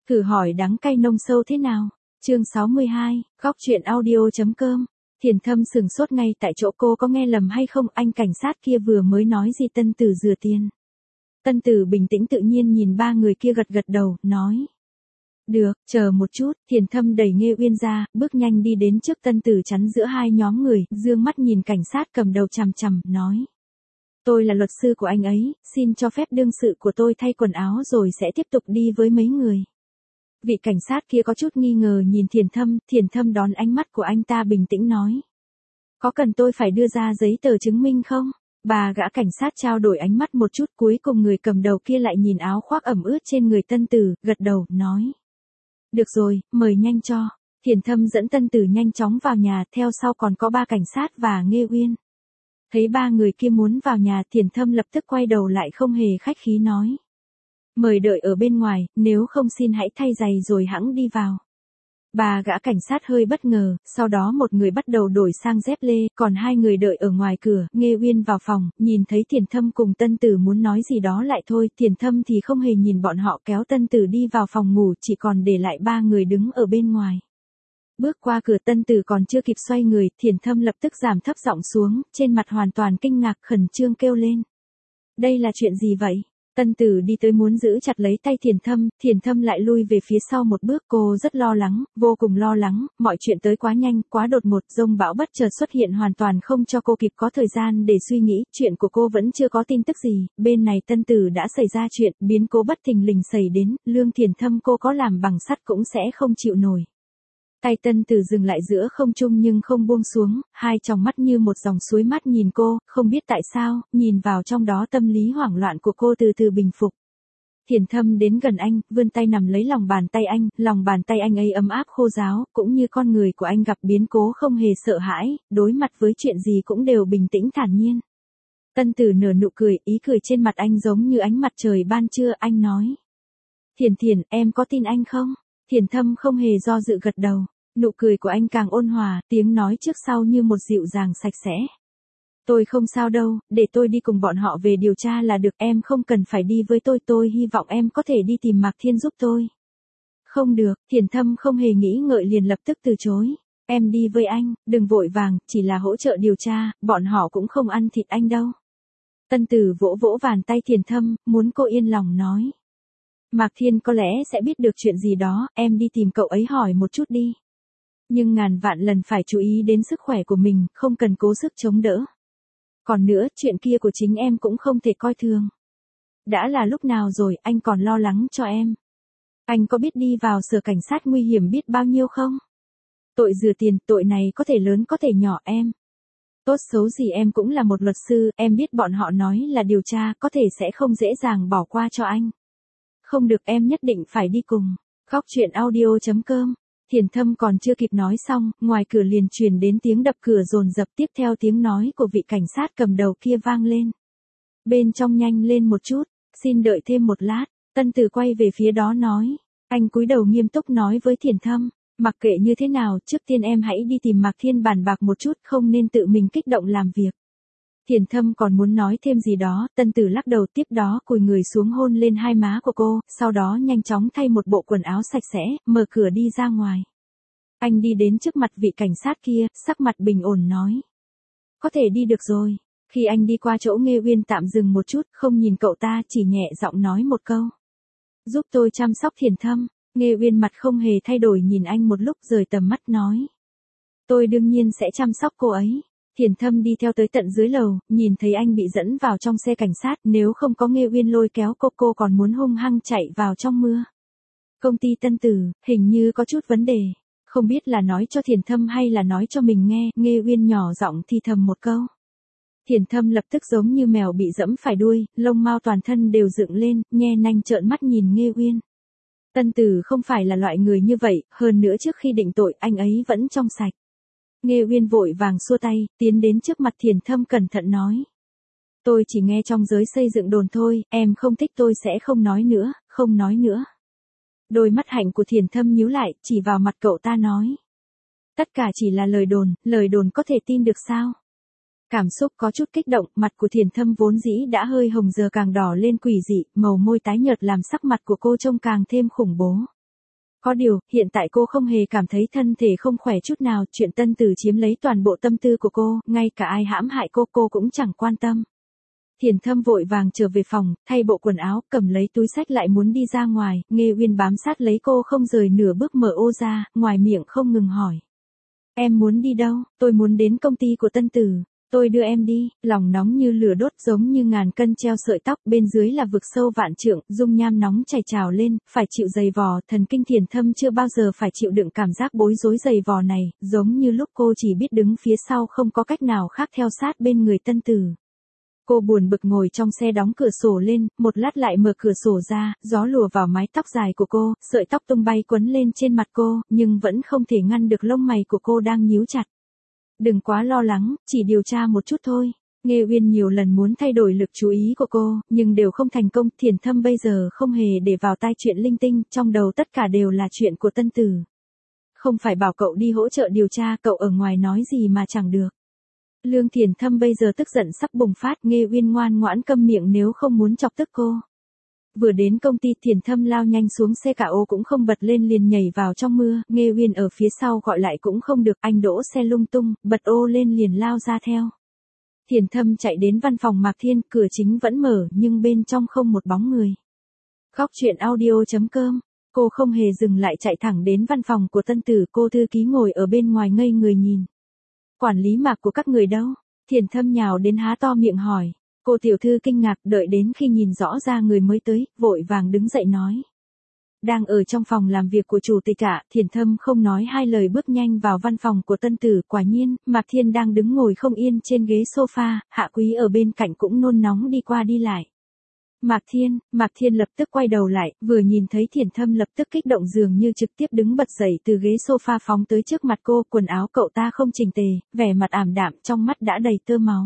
Thử hỏi đắng cay nông sâu thế nào? Chương 62, góc truyện audio.com. Thiền Thâm sừng sốt ngay tại chỗ, cô có nghe lầm hay không? Anh cảnh sát kia vừa mới nói gì? Tân Tử rửa tiền. Tân Tử bình tĩnh tự nhiên nhìn ba người kia gật gật đầu, nói. Được, chờ một chút. Thiền Thâm đẩy Nghê Uyên ra, bước nhanh đi đến trước Tân Tử, chắn giữa hai nhóm người, dương mắt nhìn cảnh sát cầm đầu chằm chằm, nói. Tôi là luật sư của anh ấy, xin cho phép đương sự của tôi thay quần áo rồi sẽ tiếp tục đi với mấy người. Vị cảnh sát kia có chút nghi ngờ nhìn Thiền Thâm đón ánh mắt của anh ta bình tĩnh nói. Có cần tôi phải đưa ra giấy tờ chứng minh không? Bà gã cảnh sát trao đổi ánh mắt một chút, cuối cùng người cầm đầu kia lại nhìn áo khoác ẩm ướt trên người Tân Tử, gật đầu, nói. Được rồi, mời nhanh cho. Thiền Thâm dẫn Tân Tử nhanh chóng vào nhà, theo sau còn có ba cảnh sát và Nghê Uyên. Thấy ba người kia muốn vào nhà, Thiền Thâm lập tức quay đầu lại không hề khách khí nói. Mời đợi ở bên ngoài, nếu không xin hãy thay giày rồi hẵng đi vào. Ba gã cảnh sát hơi bất ngờ, sau đó một người bắt đầu đổi sang dép lê, còn hai người đợi ở ngoài cửa. Nghê Uyên vào phòng, nhìn thấy Thiền Thâm cùng Tân Tử muốn nói gì đó lại thôi, Thiền Thâm thì không hề nhìn bọn họ, kéo Tân Tử đi vào phòng ngủ, chỉ còn để lại ba người đứng ở bên ngoài. Bước qua cửa, Tân Tử còn chưa kịp xoay người, Thiền Thâm lập tức giảm thấp giọng xuống, trên mặt hoàn toàn kinh ngạc, khẩn trương kêu lên. Đây là chuyện gì vậy? Tân Tử đi tới muốn giữ chặt lấy tay Thiền Thâm lại lui về phía sau một bước. Cô rất lo lắng, vô cùng lo lắng, mọi chuyện tới quá nhanh, quá đột ngột, dông bão bất chợt xuất hiện hoàn toàn không cho cô kịp có thời gian để suy nghĩ, chuyện của cô vẫn chưa có tin tức gì, bên này Tân Tử đã xảy ra chuyện, biến cố bất thình lình xảy đến, lương Thiền Thâm cô có làm bằng sắt cũng sẽ không chịu nổi. Tay Tân Tử dừng lại giữa không trung nhưng không buông xuống, hai tròng mắt như một dòng suối mát nhìn cô, không biết tại sao, nhìn vào trong đó tâm lý hoảng loạn của cô từ từ bình phục. Thiền Thâm đến gần anh, vươn tay nằm lấy lòng bàn tay anh ấy ấm áp khô ráo, cũng như con người của anh gặp biến cố không hề sợ hãi, đối mặt với chuyện gì cũng đều bình tĩnh thản nhiên. Tân Tử nở nụ cười, ý cười trên mặt anh giống như ánh mặt trời ban trưa, anh nói. Thiền, em có tin anh không? Thiền Thâm không hề do dự gật đầu, nụ cười của anh càng ôn hòa, tiếng nói trước sau như một dịu dàng sạch sẽ. Tôi không sao đâu, để tôi đi cùng bọn họ về điều tra là được, em không cần phải đi với tôi hy vọng em có thể đi tìm Mạc Thiên giúp tôi. Không được, Thiền Thâm không hề nghĩ ngợi liền lập tức từ chối. Em đi với anh, đừng vội vàng, chỉ là hỗ trợ điều tra, bọn họ cũng không ăn thịt anh đâu. Tân Tử vỗ vỗ bàn tay Thiền Thâm, muốn cô yên lòng nói. Mạc Thiên có lẽ sẽ biết được chuyện gì đó, em đi tìm cậu ấy hỏi một chút đi. Nhưng ngàn vạn lần phải chú ý đến sức khỏe của mình, không cần cố sức chống đỡ. Còn nữa, chuyện kia của chính em cũng không thể coi thường. Đã là lúc nào rồi, anh còn lo lắng cho em. Anh có biết đi vào sở cảnh sát nguy hiểm biết bao nhiêu không? Tội rửa tiền, tội này có thể lớn có thể nhỏ em. Tốt xấu gì em cũng là một luật sư, em biết bọn họ nói là điều tra, có thể sẽ không dễ dàng bỏ qua cho anh. Không được, em nhất định phải đi cùng. Góc truyện audio.com. Thiền Thâm còn chưa kịp nói xong, ngoài cửa liền truyền đến tiếng đập cửa dồn dập, tiếp theo tiếng nói của vị cảnh sát cầm đầu kia vang lên. Bên trong nhanh lên một chút, xin đợi thêm một lát. Tân Tử quay về phía đó nói. Anh cúi đầu nghiêm túc nói với Thiền Thâm. Mặc kệ như thế nào, trước tiên em hãy đi tìm Mạc Thiên bàn bạc một chút, không nên tự mình kích động làm việc. Thiền Thâm còn muốn nói thêm gì đó, Tân Tử lắc đầu, tiếp đó cúi người xuống hôn lên hai má của cô, sau đó nhanh chóng thay một bộ quần áo sạch sẽ, mở cửa đi ra ngoài. Anh đi đến trước mặt vị cảnh sát kia, sắc mặt bình ổn nói. Có thể đi được rồi. Khi anh đi qua chỗ Nghê Uyên tạm dừng một chút, không nhìn cậu ta, chỉ nhẹ giọng nói một câu. Giúp tôi chăm sóc Thiền Thâm. Nghê Uyên mặt không hề thay đổi nhìn anh một lúc rời tầm mắt nói. Tôi đương nhiên sẽ chăm sóc cô ấy. Thiền Thâm đi theo tới tận dưới lầu, nhìn thấy anh bị dẫn vào trong xe cảnh sát, nếu không có Nghê Uyên lôi kéo cô còn muốn hung hăng chạy vào trong mưa. Công ty Tân Tử, hình như có chút vấn đề. Không biết là nói cho Thiền Thâm hay là nói cho mình nghe, Nghê Uyên nhỏ giọng thì thầm một câu. Thiền Thâm lập tức giống như mèo bị dẫm phải đuôi, lông mao toàn thân đều dựng lên, nhe nanh trợn mắt nhìn Nghê Uyên. Tân Tử không phải là loại người như vậy, hơn nữa trước khi định tội anh ấy vẫn trong sạch. Nghê Uyên vội vàng xua tay, tiến đến trước mặt Thiền Thâm cẩn thận nói. Tôi chỉ nghe trong giới xây dựng đồn thôi, em không thích tôi sẽ không nói nữa. Đôi mắt hạnh của Thiền Thâm nhíu lại, chỉ vào mặt cậu ta nói. Tất cả chỉ là lời đồn có thể tin được sao? Cảm xúc có chút kích động, mặt của Thiền Thâm vốn dĩ đã hơi hồng giờ càng đỏ lên quỷ dị, màu môi tái nhợt làm sắc mặt của cô trông càng thêm khủng bố. Có điều, hiện tại cô không hề cảm thấy thân thể không khỏe chút nào, chuyện Tân Tử chiếm lấy toàn bộ tâm tư của cô, ngay cả ai hãm hại cô cũng chẳng quan tâm. Thiền Thâm vội vàng trở về phòng, thay bộ quần áo, cầm lấy túi xách lại muốn đi ra ngoài, Nghê Uyên bám sát lấy cô không rời nửa bước, mở ô ra, ngoài miệng không ngừng hỏi. Em muốn đi đâu? Tôi muốn đến công ty của Tân Tử. Tôi đưa em đi, lòng nóng như lửa đốt giống như ngàn cân treo sợi tóc, bên dưới là vực sâu vạn trượng, dung nham nóng chảy trào lên, phải chịu dày vò, thần kinh Thiền Thâm chưa bao giờ phải chịu đựng cảm giác bối rối dày vò này, giống như lúc cô chỉ biết đứng phía sau không có cách nào khác theo sát bên người Tân Tử. Cô buồn bực ngồi trong xe đóng cửa sổ lên, một lát lại mở cửa sổ ra, gió lùa vào mái tóc dài của cô, sợi tóc tung bay quấn lên trên mặt cô, nhưng vẫn không thể ngăn được lông mày của cô đang nhíu chặt. Đừng quá lo lắng, chỉ điều tra một chút thôi. Nghê Uyên nhiều lần muốn thay đổi lực chú ý của cô, nhưng đều không thành công. Thiền Thâm bây giờ không hề để vào tai chuyện linh tinh, trong đầu tất cả đều là chuyện của Tân Tử. Không phải bảo cậu đi hỗ trợ điều tra, cậu ở ngoài nói gì mà chẳng được. Lương Thiền Thâm bây giờ tức giận sắp bùng phát, Nghê Uyên ngoan ngoãn câm miệng nếu không muốn chọc tức cô. Vừa đến công ty, Thiền Thâm lao nhanh xuống xe, cả ô cũng không bật lên liền nhảy vào trong mưa, Nghê Uyên ở phía sau gọi lại cũng không được, anh đỗ xe lung tung, bật ô lên liền lao ra theo. Thiền Thâm chạy đến văn phòng Mạc Thiên, cửa chính vẫn mở nhưng bên trong không một bóng người. Góc truyện audio.com, cô không hề dừng lại chạy thẳng đến văn phòng của Tân Tử, cô thư ký ngồi ở bên ngoài ngây người nhìn. Quản lý Mạc của các người đâu? Thiền Thâm nhào đến há to miệng hỏi. Cô tiểu thư kinh ngạc, đợi đến khi nhìn rõ ra người mới tới, vội vàng đứng dậy nói. Đang ở trong phòng làm việc của chủ tịch ạ. Thiền Thâm không nói hai lời bước nhanh vào văn phòng của Tân Tử, quả nhiên, Mạc Thiên đang đứng ngồi không yên trên ghế sofa, Hạ Quý ở bên cạnh cũng nôn nóng đi qua đi lại. Mạc Thiên lập tức quay đầu lại, vừa nhìn thấy Thiền Thâm lập tức kích động dường như trực tiếp đứng bật dậy từ ghế sofa phóng tới trước mặt cô, quần áo cậu ta không chỉnh tề, vẻ mặt ảm đạm, trong mắt đã đầy tơ máu.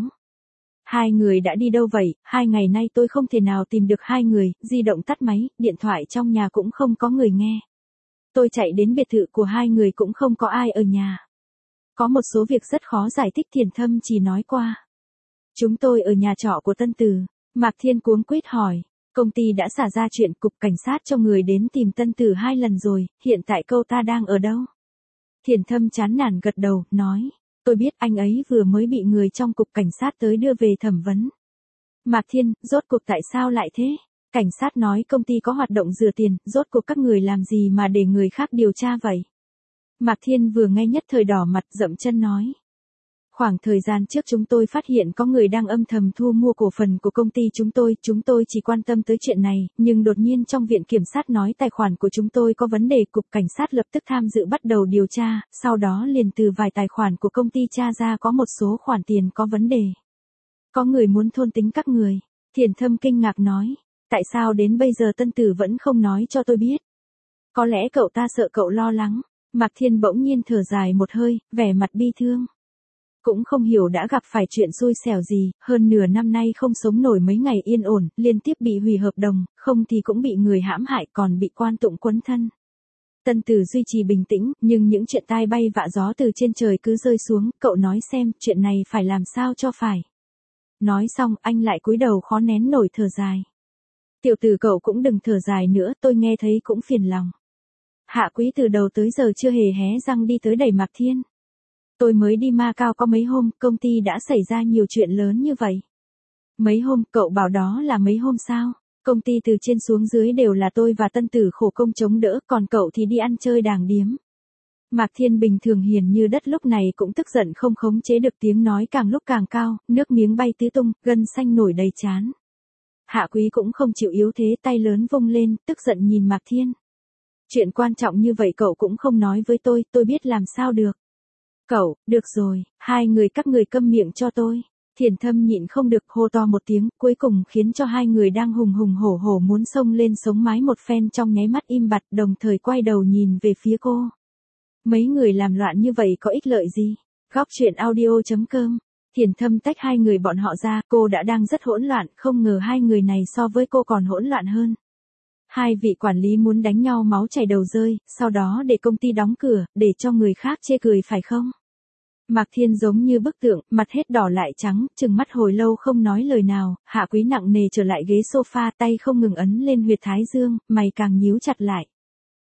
Hai người đã đi đâu vậy? 2 ngày nay tôi không thể nào tìm được hai người, di động tắt máy, điện thoại trong nhà cũng không có người nghe. Tôi chạy đến biệt thự của hai người cũng không có ai ở nhà. Có một số việc rất khó giải thích, Thiền Thâm chỉ nói qua. Chúng tôi ở nhà trọ của Tân Tử. Mạc Thiên cuống quýt hỏi. Công ty đã xả ra chuyện, cục cảnh sát cho người đến tìm Tân Tử 2 lần rồi, hiện tại cậu ta đang ở đâu? Thiền Thâm chán nản gật đầu, nói. Tôi biết anh ấy vừa mới bị người trong cục cảnh sát tới đưa về thẩm vấn. Mạc Thiên, rốt cuộc tại sao lại thế? Cảnh sát nói công ty có hoạt động rửa tiền, rốt cuộc các người làm gì mà để người khác điều tra vậy? Mạc Thiên vừa nghe nhất thời đỏ mặt, dậm chân nói. Khoảng thời gian trước chúng tôi phát hiện có người đang âm thầm thu mua cổ phần của công ty chúng tôi chỉ quan tâm tới chuyện này, nhưng đột nhiên trong viện kiểm sát nói tài khoản của chúng tôi có vấn đề, cục cảnh sát lập tức tham dự bắt đầu điều tra, sau đó liền từ vài tài khoản của công ty tra ra có một số khoản tiền có vấn đề. Có người muốn thôn tính các người. Thiền Thâm kinh ngạc nói, tại sao đến bây giờ Tân Tử vẫn không nói cho tôi biết? Có lẽ cậu ta sợ cậu lo lắng. Mạc Thiên bỗng nhiên thở dài một hơi, vẻ mặt bi thương. Cũng không hiểu đã gặp phải chuyện xui xẻo gì, hơn nửa năm nay không sống nổi mấy ngày yên ổn, liên tiếp bị hủy hợp đồng, không thì cũng bị người hãm hại, còn bị quan tụng quấn thân. Tân Tử duy trì bình tĩnh, nhưng những chuyện tai bay vạ gió từ trên trời cứ rơi xuống, cậu nói xem, chuyện này phải làm sao cho phải. Nói xong, anh lại cúi đầu khó nén nổi thở dài. Tiểu tử cậu cũng đừng thở dài nữa, tôi nghe thấy cũng phiền lòng. Hạ Quý từ đầu tới giờ chưa hề hé răng đi tới đẩy Mạc Thiên. Tôi mới đi Macau có mấy hôm, công ty đã xảy ra nhiều chuyện lớn như vậy. Mấy hôm, cậu bảo đó là mấy hôm sao? Công ty từ trên xuống dưới đều là tôi và Tân Tử khổ công chống đỡ, còn cậu thì đi ăn chơi đàng điếm. Mạc Thiên bình thường hiền như đất lúc này cũng tức giận không khống chế được, tiếng nói càng lúc càng cao, nước miếng bay tứ tung, gân xanh nổi đầy trán. Hạ Quý cũng không chịu yếu thế, tay lớn vung lên, tức giận nhìn Mạc Thiên. Chuyện quan trọng như vậy cậu cũng không nói với tôi biết làm sao được. Cậu, được rồi, hai người các người câm miệng cho tôi. Thiền Thâm nhịn không được hô to một tiếng, cuối cùng khiến cho hai người đang hùng hùng hổ hổ muốn xông lên sống mái một phen trong nháy mắt im bặt, đồng thời quay đầu nhìn về phía cô. Mấy người làm loạn như vậy có ích lợi gì? Góc truyện audio.com. Thiền Thâm tách hai người bọn họ ra, cô đã đang rất hỗn loạn, không ngờ hai người này so với cô còn hỗn loạn hơn. Hai vị quản lý muốn đánh nhau máu chảy đầu rơi, sau đó để công ty đóng cửa, để cho người khác chê cười phải không? Mạc Thiên giống như bức tượng, mặt hết đỏ lại trắng, trừng mắt hồi lâu không nói lời nào, Hạ Quý nặng nề trở lại ghế sofa, tay không ngừng ấn lên huyệt thái dương, mày càng nhíu chặt lại.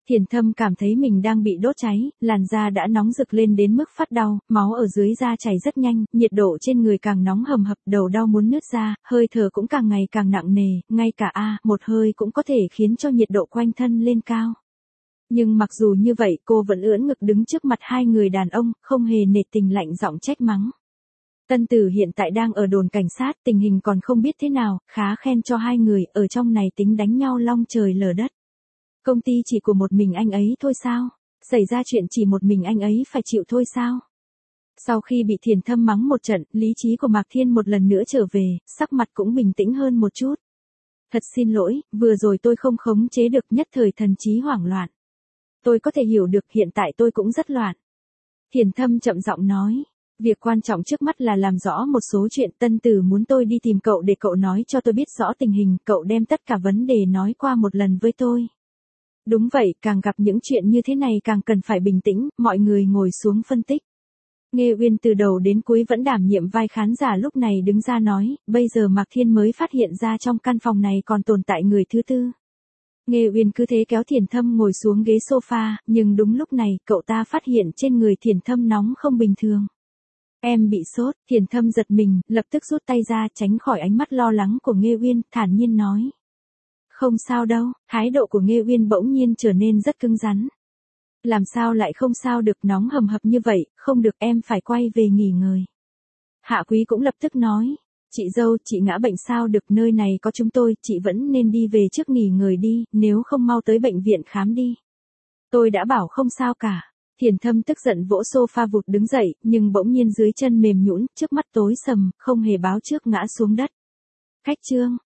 Thiền Thâm cảm thấy mình đang bị đốt cháy, làn da đã nóng rực lên đến mức phát đau, máu ở dưới da chảy rất nhanh, nhiệt độ trên người càng nóng hầm hập, đầu đau muốn nứt ra, hơi thở cũng càng ngày càng nặng nề, ngay cả một hơi cũng có thể khiến cho nhiệt độ quanh thân lên cao. Nhưng mặc dù như vậy cô vẫn ưỡn ngực đứng trước mặt hai người đàn ông, không hề nể tình lạnh giọng trách mắng. Tân Tử hiện tại đang ở đồn cảnh sát, tình hình còn không biết thế nào, khá khen cho hai người, ở trong này tính đánh nhau long trời lở đất. Công ty chỉ của một mình anh ấy thôi sao? Xảy ra chuyện chỉ một mình anh ấy phải chịu thôi sao? Sau khi bị Thiền Thâm mắng một trận, lý trí của Mạc Thiên một lần nữa trở về, sắc mặt cũng bình tĩnh hơn một chút. Thật xin lỗi, vừa rồi tôi không khống chế được, nhất thời thần trí hoảng loạn. Tôi có thể hiểu được, hiện tại tôi cũng rất loạn. Thiền Thâm chậm giọng nói. Việc quan trọng trước mắt là làm rõ một số chuyện. Tân Tử muốn tôi đi tìm cậu để cậu nói cho tôi biết rõ tình hình, cậu đem tất cả vấn đề nói qua một lần với tôi. Đúng vậy, càng gặp những chuyện như thế này càng cần phải bình tĩnh, mọi người ngồi xuống phân tích. Nghê Uyên từ đầu đến cuối vẫn đảm nhiệm vai khán giả lúc này đứng ra nói, bây giờ Mạc Thiên mới phát hiện ra trong căn phòng này còn tồn tại người thứ tư. Nghê Uyên cứ thế kéo Thiền Thâm ngồi xuống ghế sofa, nhưng đúng lúc này, cậu ta phát hiện trên người Thiền Thâm nóng không bình thường. Em bị sốt, Thiền Thâm giật mình, lập tức rút tay ra tránh khỏi ánh mắt lo lắng của Nghê Uyên, thản nhiên nói. Không sao đâu, thái độ của Nghê Uyên bỗng nhiên trở nên rất cứng rắn. Làm sao lại không sao được, nóng hầm hập như vậy, không được, em phải quay về nghỉ ngơi. Hạ Quý cũng lập tức nói, chị dâu, chị ngã bệnh sao được, nơi này có chúng tôi, chị vẫn nên đi về trước nghỉ ngơi đi, nếu không mau tới bệnh viện khám đi. Tôi đã bảo không sao cả. Thiền Thâm tức giận vỗ sofa vụt đứng dậy, nhưng bỗng nhiên dưới chân mềm nhũn, trước mắt tối sầm, không hề báo trước ngã xuống đất. Khách trương,